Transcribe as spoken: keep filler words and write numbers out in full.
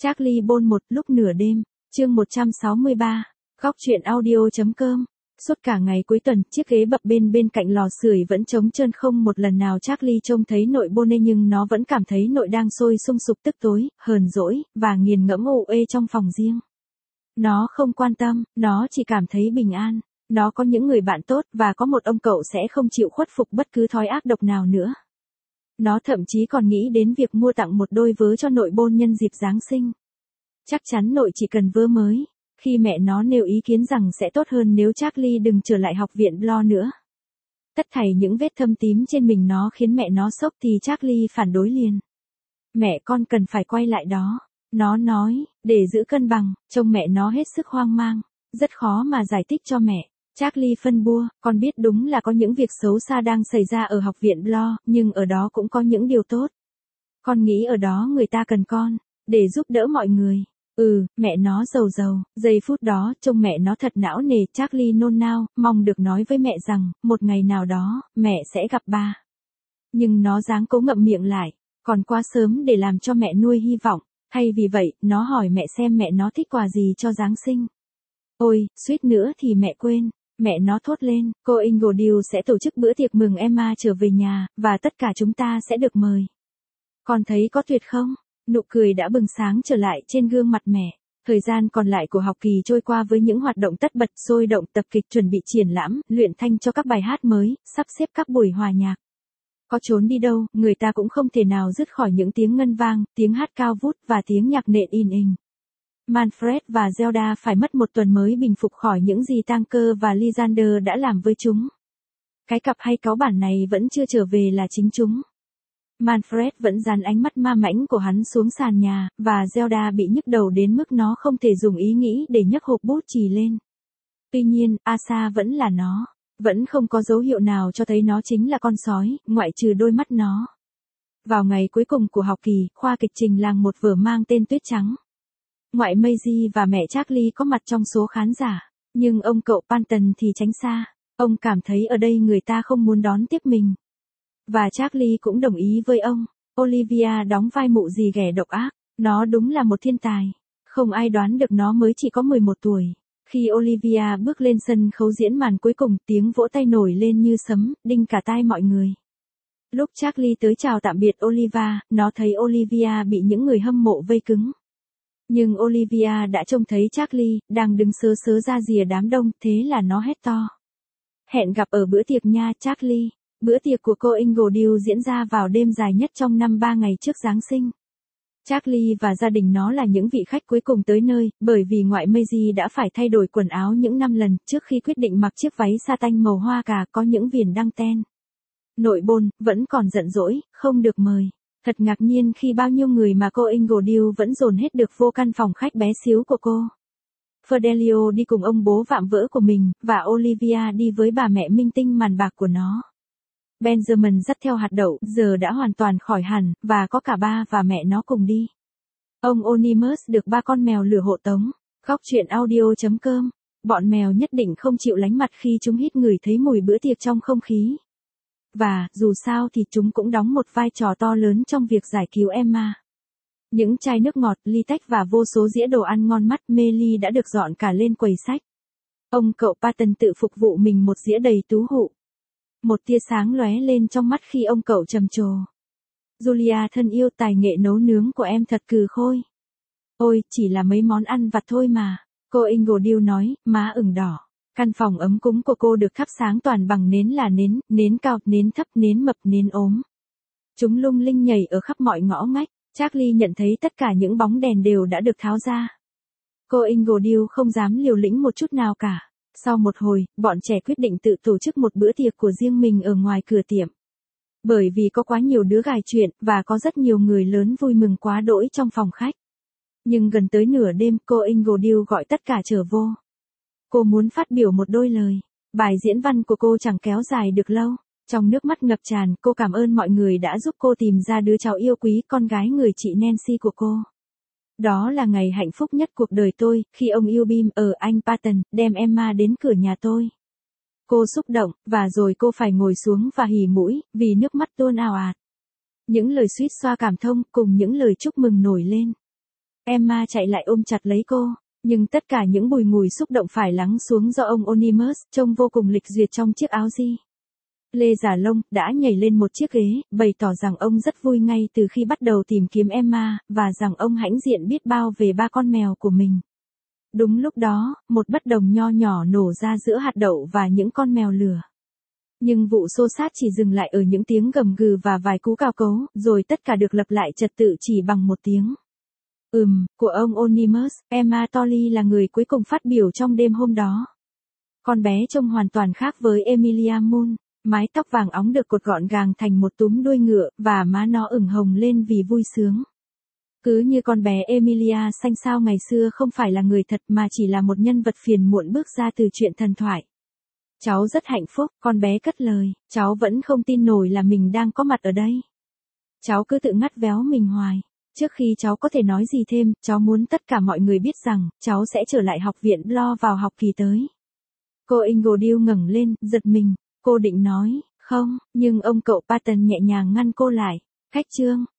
Charlie Bôn một lúc nửa đêm, chương một trăm sáu mươi ba, góc truyện audio.com. Suốt cả ngày cuối tuần, chiếc ghế bập bên bên cạnh lò sưởi vẫn trống trơn, không một lần nào Charlie trông thấy nội Bôn, nhưng nó vẫn cảm thấy nội đang sôi sung sục tức tối, hờn dỗi, và nghiền ngẫm ồ ê trong phòng riêng. Nó không quan tâm, nó chỉ cảm thấy bình an. Nó có những người bạn tốt và có một ông cậu sẽ không chịu khuất phục bất cứ thói ác độc nào nữa. Nó thậm chí còn nghĩ đến việc mua tặng một đôi vớ cho nội Bôn nhân dịp Giáng sinh. Chắc chắn nội chỉ cần vớ mới. Khi mẹ nó nêu ý kiến rằng sẽ tốt hơn nếu Charlie đừng trở lại học viện Blo nữa. Tất thảy những vết thâm tím trên mình nó khiến mẹ nó sốc thì Charlie phản đối liền. Mẹ con cần phải quay lại đó. Nó nói, để giữ cân bằng, trông mẹ nó hết sức hoang mang. Rất khó mà giải thích cho mẹ. Charlie phân bua, con biết đúng là có những việc xấu xa đang xảy ra ở học viện Blo, nhưng ở đó cũng có những điều tốt. Con nghĩ ở đó người ta cần con, để giúp đỡ mọi người. Ừ, mẹ nó rầu rầu, giây phút đó, trông mẹ nó thật não nề, Charlie nôn nao, mong được nói với mẹ rằng, một ngày nào đó, mẹ sẽ gặp ba. Nhưng nó dáng cố ngậm miệng lại, còn quá sớm để làm cho mẹ nuôi hy vọng, thay vì vậy, nó hỏi mẹ xem mẹ nó thích quà gì cho Giáng sinh. Ôi, suýt nữa thì mẹ quên. Mẹ nó thốt lên, cô Ingledew sẽ tổ chức bữa tiệc mừng Emma trở về nhà, và tất cả chúng ta sẽ được mời. Con thấy có tuyệt không? Nụ cười đã bừng sáng trở lại trên gương mặt mẹ. Thời gian còn lại của học kỳ trôi qua với những hoạt động tất bật, sôi động, tập kịch, chuẩn bị triển lãm, luyện thanh cho các bài hát mới, sắp xếp các buổi hòa nhạc. Có trốn đi đâu, người ta cũng không thể nào dứt khỏi những tiếng ngân vang, tiếng hát cao vút và tiếng nhạc nện in inh. Manfred và Zelda phải mất một tuần mới bình phục khỏi những gì Tanker và Lysander đã làm với chúng. Cái cặp hay cáu bản này vẫn chưa trở về là chính chúng. Manfred vẫn dán ánh mắt ma mãnh của hắn xuống sàn nhà, và Zelda bị nhức đầu đến mức nó không thể dùng ý nghĩ để nhấc hộp bút chì lên. Tuy nhiên, Asa vẫn là nó. Vẫn không có dấu hiệu nào cho thấy nó chính là con sói, ngoại trừ đôi mắt nó. Vào ngày cuối cùng của học kỳ, khoa kịch trình làng một vở mang tên Tuyết Trắng. Ngoại Maisie và mẹ Charlie có mặt trong số khán giả, nhưng ông cậu Panton thì tránh xa. Ông cảm thấy ở đây người ta không muốn đón tiếp mình. Và Charlie cũng đồng ý với ông. Olivia đóng vai mụ dì ghẻ độc ác. Nó đúng là một thiên tài. Không ai đoán được nó mới chỉ có mười một tuổi. Khi Olivia bước lên sân khấu diễn màn cuối cùng, tiếng vỗ tay nổi lên như sấm, đinh cả tai mọi người. Lúc Charlie tới chào tạm biệt Olivia, nó thấy Olivia bị những người hâm mộ vây cứng. Nhưng Olivia đã trông thấy Charlie, đang đứng sớ sớ ra rìa đám đông, thế là nó hét to. Hẹn gặp ở bữa tiệc nha Charlie. Bữa tiệc của cô Ingledew diễn ra vào đêm dài nhất trong năm ba ngày trước Giáng sinh. Charlie và gia đình nó là những vị khách cuối cùng tới nơi, bởi vì ngoại Maisie đã phải thay đổi quần áo những năm lần trước khi quyết định mặc chiếc váy sa tanh màu hoa cà có những viền đăng ten. Nội Bôn vẫn còn giận dỗi, không được mời. Thật ngạc nhiên khi bao nhiêu người mà cô Ingledew vẫn dồn hết được vô căn phòng khách bé xíu của cô. Fidelio đi cùng ông bố vạm vỡ của mình, và Olivia đi với bà mẹ minh tinh màn bạc của nó. Benjamin dắt theo hạt đậu, giờ đã hoàn toàn khỏi hẳn, và có cả ba và mẹ nó cùng đi. Ông Onimus được ba con mèo lửa hộ tống. Góc truyện audio.com. Bọn mèo nhất định không chịu lánh mặt khi chúng hít ngửi thấy mùi bữa tiệc trong không khí. Và, dù sao thì chúng cũng đóng một vai trò to lớn trong việc giải cứu Emma. Những chai nước ngọt, ly tách và vô số dĩa đồ ăn ngon mắt mê ly đã được dọn cả lên quầy sách. Ông cậu Patton tự phục vụ mình một dĩa đầy tú hụ. Một tia sáng lóe lên trong mắt khi ông cậu trầm trồ. Julia thân yêu, tài nghệ nấu nướng của em thật cừ khôi. Ôi, chỉ là mấy món ăn vặt thôi mà. Cô Ingledew nói, má ửng đỏ. Căn phòng ấm cúng của cô được thắp sáng toàn bằng nến là nến, nến cao, nến thấp, nến mập, nến ốm. Chúng lung linh nhảy ở khắp mọi ngõ ngách. Charlie nhận thấy tất cả những bóng đèn đều đã được tháo ra. Cô Ingledew không dám liều lĩnh một chút nào cả. Sau một hồi, bọn trẻ quyết định tự tổ chức một bữa tiệc của riêng mình ở ngoài cửa tiệm. Bởi vì có quá nhiều đứa gài chuyện, và có rất nhiều người lớn vui mừng quá đỗi trong phòng khách. Nhưng gần tới nửa đêm, cô Ingledew gọi tất cả trở vô. Cô muốn phát biểu một đôi lời. Bài diễn văn của cô chẳng kéo dài được lâu. Trong nước mắt ngập tràn, cô cảm ơn mọi người đã giúp cô tìm ra đứa cháu yêu quý, con gái người chị Nancy của cô. Đó là ngày hạnh phúc nhất cuộc đời tôi, khi ông Eubim ở anh Patton đem Emma đến cửa nhà tôi. Cô xúc động, và rồi cô phải ngồi xuống và hì mũi, vì nước mắt tuôn ào ạt. Những lời suýt xoa cảm thông cùng những lời chúc mừng nổi lên. Emma chạy lại ôm chặt lấy cô. Nhưng tất cả những bùi ngùi xúc động phải lắng xuống do ông Onimus, trông vô cùng lịch duyệt trong chiếc áo di lê giả lông, đã nhảy lên một chiếc ghế, bày tỏ rằng ông rất vui ngay từ khi bắt đầu tìm kiếm Emma, và rằng ông hãnh diện biết bao về ba con mèo của mình. Đúng lúc đó, một bất đồng nho nhỏ nổ ra giữa hạt đậu và những con mèo lửa. Nhưng vụ xô xát chỉ dừng lại ở những tiếng gầm gừ và vài cú cào cấu, rồi tất cả được lập lại trật tự chỉ bằng một tiếng. Ừm, của ông Onimus. Emma Tolley là người cuối cùng phát biểu trong đêm hôm đó. Con bé trông hoàn toàn khác với Emilia Moon, mái tóc vàng óng được cột gọn gàng thành một túm đuôi ngựa, và má nó ửng hồng lên vì vui sướng. Cứ như con bé Emilia xanh xao ngày xưa không phải là người thật mà chỉ là một nhân vật phiền muộn bước ra từ truyện thần thoại. Cháu rất hạnh phúc, con bé cất lời, cháu vẫn không tin nổi là mình đang có mặt ở đây. Cháu cứ tự ngắt véo mình hoài. Trước khi cháu có thể nói gì thêm, cháu muốn tất cả mọi người biết rằng, cháu sẽ trở lại học viện Lo vào học kỳ tới. Cô Ingledew ngẩng lên, giật mình, cô định nói, không, nhưng ông cậu Patton nhẹ nhàng ngăn cô lại. Khách trương,